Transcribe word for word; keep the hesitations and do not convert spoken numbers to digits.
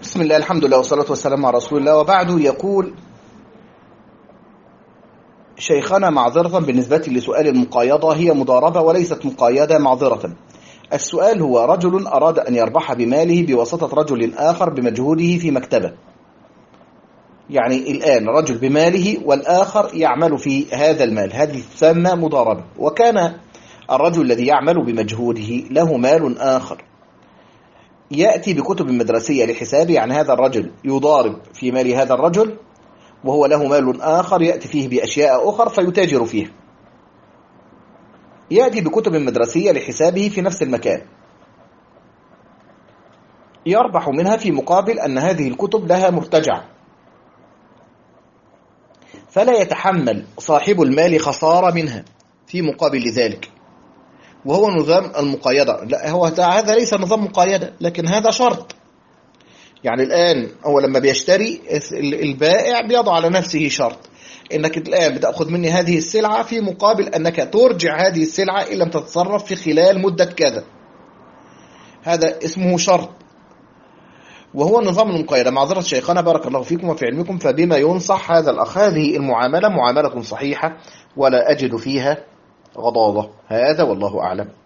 بسم الله، الحمد لله والصلاة والسلام على رسول الله، وبعد. يقول شيخنا: معذرة بالنسبة لسؤال المقايضة، هي مضاربة وليست مقايدة. معذرة. السؤال هو: رجل أراد أن يربح بماله بواسطة رجل آخر بمجهوده في مكتبة. يعني الآن رجل بماله والآخر يعمل في هذا المال، هذه تسمى مضاربة. وكان الرجل الذي يعمل بمجهوده له مال آخر، يأتي بكتب مدرسية لحسابه. يعني هذا الرجل يضارب في مال هذا الرجل، وهو له مال آخر يأتي فيه بأشياء أخرى فيتاجر فيها. يأتي بكتب مدرسية لحسابه في نفس المكان، يربح منها في مقابل أن هذه الكتب لها مرتجع، فلا يتحمل صاحب المال خسارة منها في مقابل لذلك. وهو نظام المقايدة. لا، هو هذا ليس نظام مقايدة، لكن هذا شرط. يعني الآن هو لما بيشتري، البائع بيضع على نفسه شرط: إنك الآن بتأخذ مني هذه السلعة في مقابل أنك ترجع هذه السلعة إن لم تتصرف في خلال مدة كذا. هذا اسمه شرط، وهو نظام المقايدة. معذرة شيخنا، بارك الله فيكم وفي علمكم، فبما ينصح هذا الأخ؟ هذه المعاملة معاملة صحيحة ولا أجد فيها غضاضة. هذا والله أعلم.